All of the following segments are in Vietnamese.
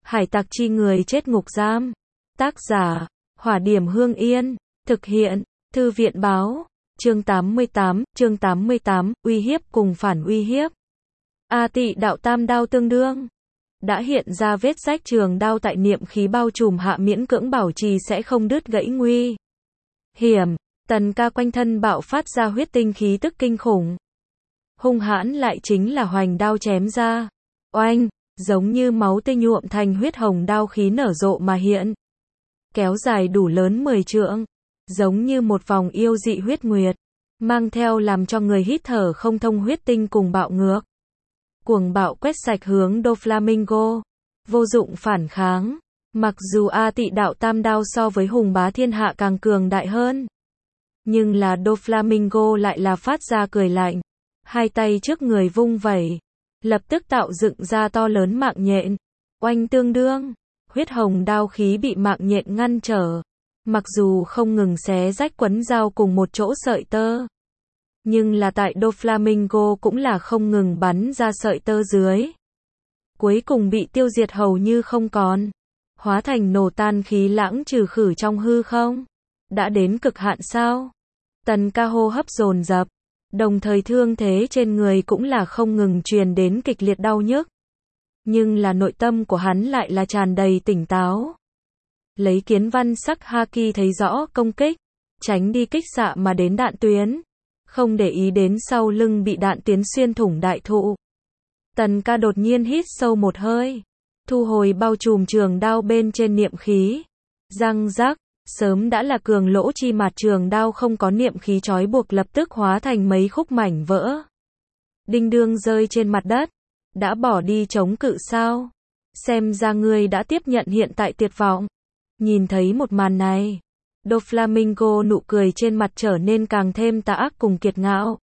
Hải tặc chi người chết ngục giam. Tác giả, Hỏa Điểm Hương Yên. Thực hiện, Thư viện báo. Chương 88, uy hiếp cùng phản uy hiếp. A Tị đạo tam đao tương đương. Đã hiện ra vết rách trường đao tại niệm khí bao trùm hạ miễn cưỡng bảo trì sẽ không đứt gãy nguy hiểm. Tần Ca quanh thân bạo phát ra huyết tinh khí tức kinh khủng. Hung hãn lại chính là hoành đao chém ra. Oanh, giống như máu tươi nhuộm thành huyết hồng đao khí nở rộ mà hiện. Kéo dài đủ lớn 10 trượng. Giống như một vòng yêu dị huyết nguyệt. Mang theo làm cho người hít thở không thông huyết tinh cùng bạo ngược. Cuồng bạo quét sạch hướng Doflamingo. Vô dụng phản kháng. Mặc dù A Tị đạo tam đao so với hùng bá thiên hạ càng cường đại hơn. Nhưng là Doflamingo lại là phát ra cười lạnh. Hai tay trước người vung vẩy. Lập tức tạo dựng ra to lớn mạng nhện. Oanh tương đương. Huyết hồng đao khí bị mạng nhện ngăn trở. Mặc dù không ngừng xé rách quấn dao cùng một chỗ sợi tơ. Nhưng là tại Doflamingo cũng là không ngừng bắn ra sợi tơ dưới. Cuối cùng bị tiêu diệt hầu như không còn. Hóa thành nổ tan khí lãng trừ khử trong hư không. Đã đến cực hạn sao? Tần Ca hô hấp dồn dập. Đồng thời thương thế trên người cũng là không ngừng truyền đến kịch liệt đau nhức. Nhưng là nội tâm của hắn lại là tràn đầy tỉnh táo. Lấy kiến văn sắc haki thấy rõ công kích. Tránh đi kích xạ mà đến đạn tuyến. Không để ý đến sau lưng bị đạn tiến xuyên thủng đại thụ. Tần Ca đột nhiên hít sâu một hơi. Thu hồi bao trùm trường đao bên trên niệm khí. Răng rắc, sớm đã là cường lỗ chi mặt trường đao không có niệm khí trói buộc lập tức hóa thành mấy khúc mảnh vỡ. Đinh đương rơi trên mặt đất. Đã bỏ đi chống cự sao? Xem ra ngươi đã tiếp nhận hiện tại tuyệt vọng. Nhìn thấy một màn này. Doflamingo nụ cười trên mặt trở nên càng thêm tà ác cùng kiệt ngạo.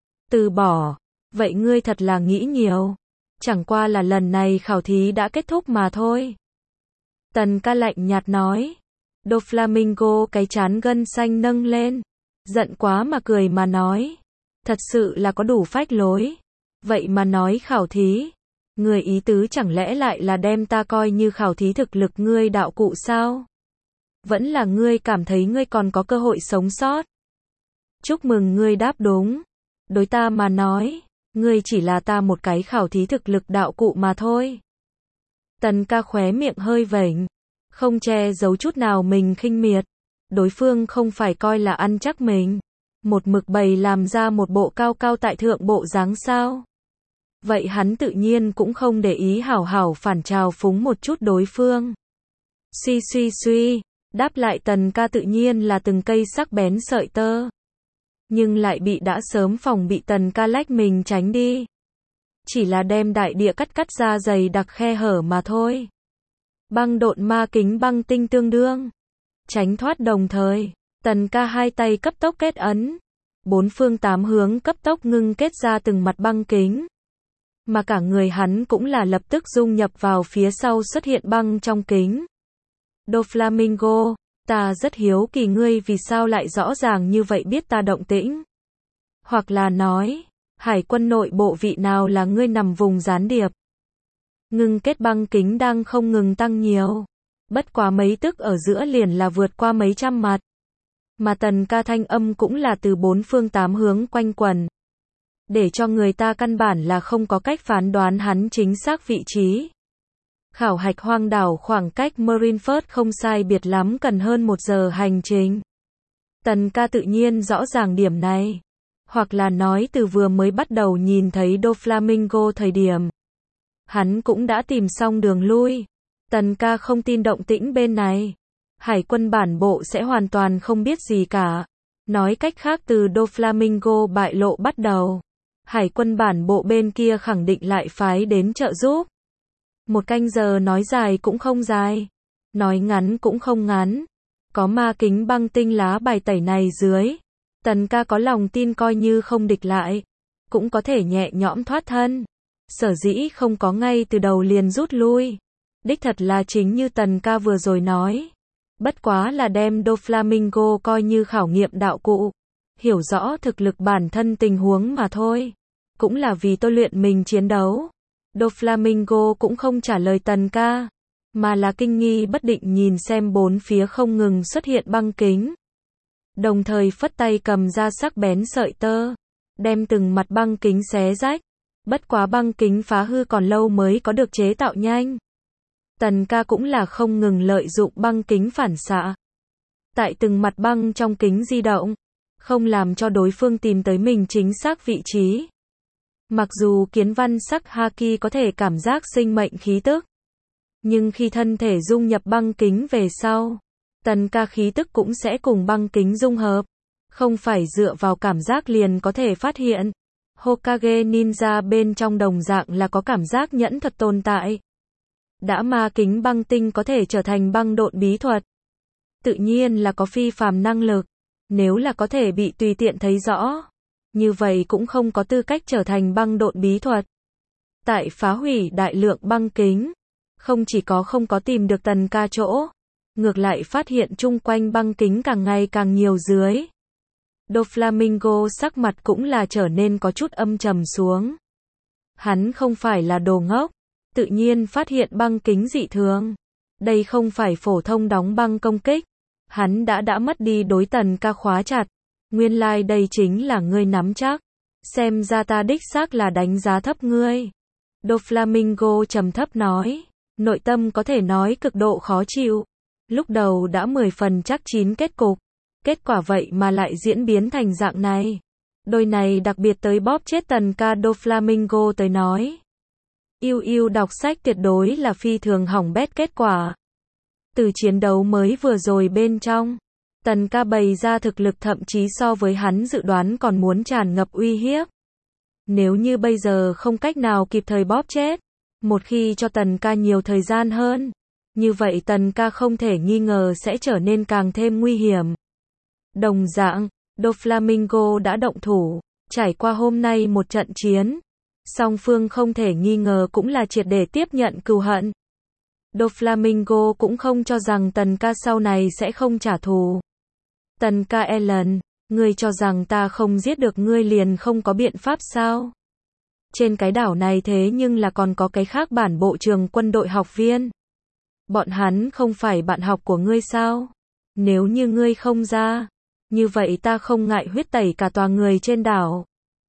Từ bỏ. Vậy ngươi thật là nghĩ nhiều. Chẳng qua là lần này khảo thí đã kết thúc mà thôi. Tần Ca lạnh nhạt nói. Doflamingo cái trán gân xanh nâng lên. Giận quá mà cười mà nói. Thật sự là có đủ phách lối. Vậy mà nói khảo thí. Người ý tứ chẳng lẽ lại là đem ta coi như khảo thí thực lực ngươi đạo cụ sao? Vẫn là ngươi cảm thấy ngươi còn có cơ hội sống sót. Chúc mừng ngươi đáp đúng. Đối ta mà nói, ngươi chỉ là ta một cái khảo thí thực lực đạo cụ mà thôi. Tần Ca khóe miệng hơi vểnh. Không che giấu chút nào mình khinh miệt. Đối phương không phải coi là ăn chắc mình. Một mực bày làm ra một bộ cao cao tại thượng bộ dáng sao. Vậy hắn tự nhiên cũng không để ý hảo hảo phản trào phúng một chút đối phương. Suy. Đáp lại Tần Ca tự nhiên là từng cây sắc bén sợi tơ. Nhưng lại bị đã sớm phòng bị Tần Ca lách mình tránh đi. Chỉ là đem đại địa cắt ra dày đặc khe hở mà thôi. Băng độn ma kính băng tinh tương đương. Tránh thoát đồng thời. Tần Ca hai tay cấp tốc kết ấn. Bốn phương tám hướng cấp tốc ngưng kết ra từng mặt băng kính. Mà cả người hắn cũng là lập tức dung nhập vào phía sau xuất hiện băng trong kính. Doflamingo, ta rất hiếu kỳ ngươi vì sao lại rõ ràng như vậy biết ta động tĩnh. Hoặc là nói, hải quân nội bộ vị nào là ngươi nằm vùng gián điệp. Ngưng kết băng kính đang không ngừng tăng nhiều. Bất quá mấy tức ở giữa liền là vượt qua mấy trăm mặt. Mà Tần Ca thanh âm cũng là từ bốn phương tám hướng quanh quẩn. Để cho người ta căn bản là không có cách phán đoán hắn chính xác vị trí. Khảo hạch hoang đảo khoảng cách Marineford không sai biệt lắm cần hơn 1 giờ hành trình. Tần Ca tự nhiên rõ ràng điểm này. Hoặc là nói từ vừa mới bắt đầu nhìn thấy Doflamingo thời điểm. Hắn cũng đã tìm xong đường lui. Tần Ca không tin động tĩnh bên này. Hải quân bản bộ sẽ hoàn toàn không biết gì cả. Nói cách khác từ Doflamingo bại lộ bắt đầu. Hải quân bản bộ bên kia khẳng định lại phái đến trợ giúp. 1 canh giờ nói dài cũng không dài. Nói ngắn cũng không ngắn. Có ma kính băng tinh lá bài tẩy này dưới. Tần Ca có lòng tin coi như không địch lại. Cũng có thể nhẹ nhõm thoát thân. Sở dĩ không có ngay từ đầu liền rút lui. Đích thật là chính như Tần Ca vừa rồi nói. Bất quá là đem Doflamingo coi như khảo nghiệm đạo cụ. Hiểu rõ thực lực bản thân tình huống mà thôi. Cũng là vì tôi luyện mình chiến đấu. Doflamingo cũng không trả lời Tần Ca. mà là kinh nghi bất định nhìn xem bốn phía không ngừng xuất hiện băng kính. Đồng thời phất tay cầm ra sắc bén sợi tơ, đem từng mặt băng kính xé rách. Bất quá băng kính phá hư còn lâu mới có được chế tạo nhanh. Tần ca cũng là không ngừng lợi dụng băng kính phản xạ. Tại từng mặt băng trong kính di động, không làm cho đối phương tìm tới mình chính xác vị trí. Mặc dù kiến văn sắc haki có thể cảm giác sinh mệnh khí tức, nhưng khi thân thể dung nhập băng kính về sau, tần ca khí tức cũng sẽ cùng băng kính dung hợp. Không phải dựa vào cảm giác liền có thể phát hiện. Hokage Ninja bên trong đồng dạng là có cảm giác nhẫn thuật tồn tại. Đã ma kính băng tinh có thể trở thành băng độn bí thuật. Tự nhiên là có phi phàm năng lực. Nếu là có thể bị tùy tiện thấy rõ, như vậy cũng không có tư cách trở thành băng độn bí thuật. Tại phá hủy đại lượng băng kính, không chỉ có không có tìm được tần ca chỗ, ngược lại phát hiện chung quanh băng kính càng ngày càng nhiều dưới. Doflamingo sắc mặt cũng là trở nên có chút âm trầm xuống. Hắn không phải là đồ ngốc, tự nhiên phát hiện băng kính dị thường. Đây không phải phổ thông đóng băng công kích. Hắn đã mất đi đối tần ca khóa chặt. Nguyên lai đây chính là ngươi nắm chắc. Xem ra ta đích xác là đánh giá thấp ngươi. Doflamingo trầm thấp nói. Nội tâm có thể nói cực độ khó chịu. Lúc đầu đã 10 phần chắc chín kết cục. Kết quả vậy mà lại diễn biến thành dạng này. Đôi này đặc biệt tới bóp chết tần ca. Doflamingo tới nói. Yêu đọc sách tuyệt đối là phi thường hỏng bét kết quả. Từ chiến đấu mới vừa rồi bên trong, tần ca bày ra thực lực thậm chí so với hắn dự đoán còn muốn tràn ngập uy hiếp. Nếu như bây giờ không cách nào kịp thời bóp chết, một khi cho tần ca nhiều thời gian hơn, như vậy tần ca không thể nghi ngờ sẽ trở nên càng thêm nguy hiểm. Đồng dạng, Doflamingo đã động thủ, trải qua hôm nay một trận chiến, song phương không thể nghi ngờ cũng là triệt để tiếp nhận cừu hận. Doflamingo cũng không cho rằng tần ca sau này sẽ không trả thù. Tần ca Ellen, ngươi cho rằng ta không giết được ngươi liền không có biện pháp sao? Trên cái đảo này thế nhưng là còn có cái khác bản bộ trường quân đội học viên. Bọn hắn không phải bạn học của ngươi sao? Nếu như ngươi không ra, như vậy ta không ngại huyết tẩy cả tòa người trên đảo.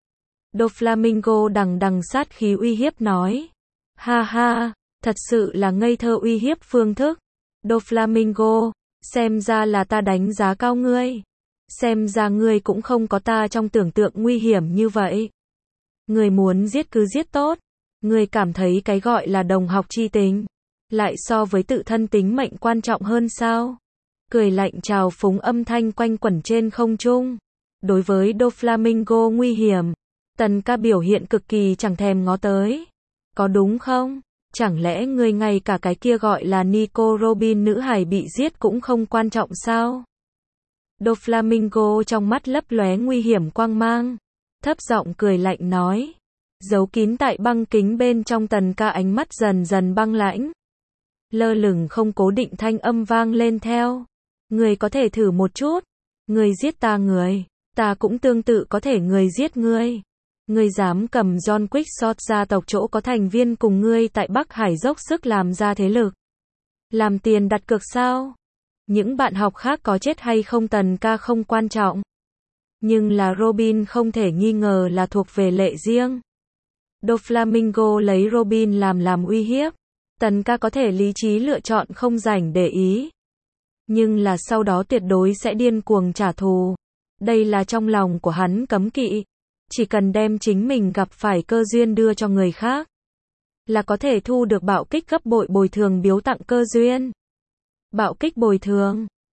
Doflamingo đằng đằng sát khí uy hiếp nói. Ha ha, thật sự là ngây thơ uy hiếp phương thức. Doflamingo, xem ra là ta đánh giá cao ngươi. Xem ra ngươi cũng không có ta trong tưởng tượng nguy hiểm như vậy. Ngươi muốn giết cứ giết tốt. Ngươi cảm thấy cái gọi là đồng học chi tình, lại so với tự thân tính mệnh quan trọng hơn sao? Cười lạnh trào phúng âm thanh quanh quẩn trên không trung. Đối với Doflamingo nguy hiểm, tần ca biểu hiện cực kỳ chẳng thèm ngó tới. Có đúng không? Chẳng lẽ ngươi ngay cả cái kia gọi là Nico Robin nữ hài bị giết cũng không quan trọng sao? Doflamingo trong mắt lấp lóe nguy hiểm quang mang, thấp giọng cười lạnh nói. Giấu kín tại băng kính bên trong tần ca ánh mắt dần dần băng lãnh. Lơ lửng không cố định thanh âm vang lên theo. Ngươi có thể thử một chút. Ngươi giết ta người, ta cũng tương tự có thể người giết ngươi. Ngươi dám cầm John Quickshot gia tộc chỗ có thành viên cùng ngươi tại Bắc Hải dốc sức làm ra thế lực. Làm tiền đặt cược sao? Những bạn học khác có chết hay không tần ca không quan trọng. Nhưng là Robin không thể nghi ngờ là thuộc về lệ riêng. Doflamingo lấy Robin làm uy hiếp. Tần ca có thể lý trí lựa chọn không rảnh để ý. Nhưng là sau đó tuyệt đối sẽ điên cuồng trả thù. Đây là trong lòng của hắn cấm kỵ. Chỉ cần đem chính mình gặp phải cơ duyên đưa cho người khác, là có thể thu được bạo kích gấp bội bồi thường biếu tặng cơ duyên. Bạo kích bồi thường.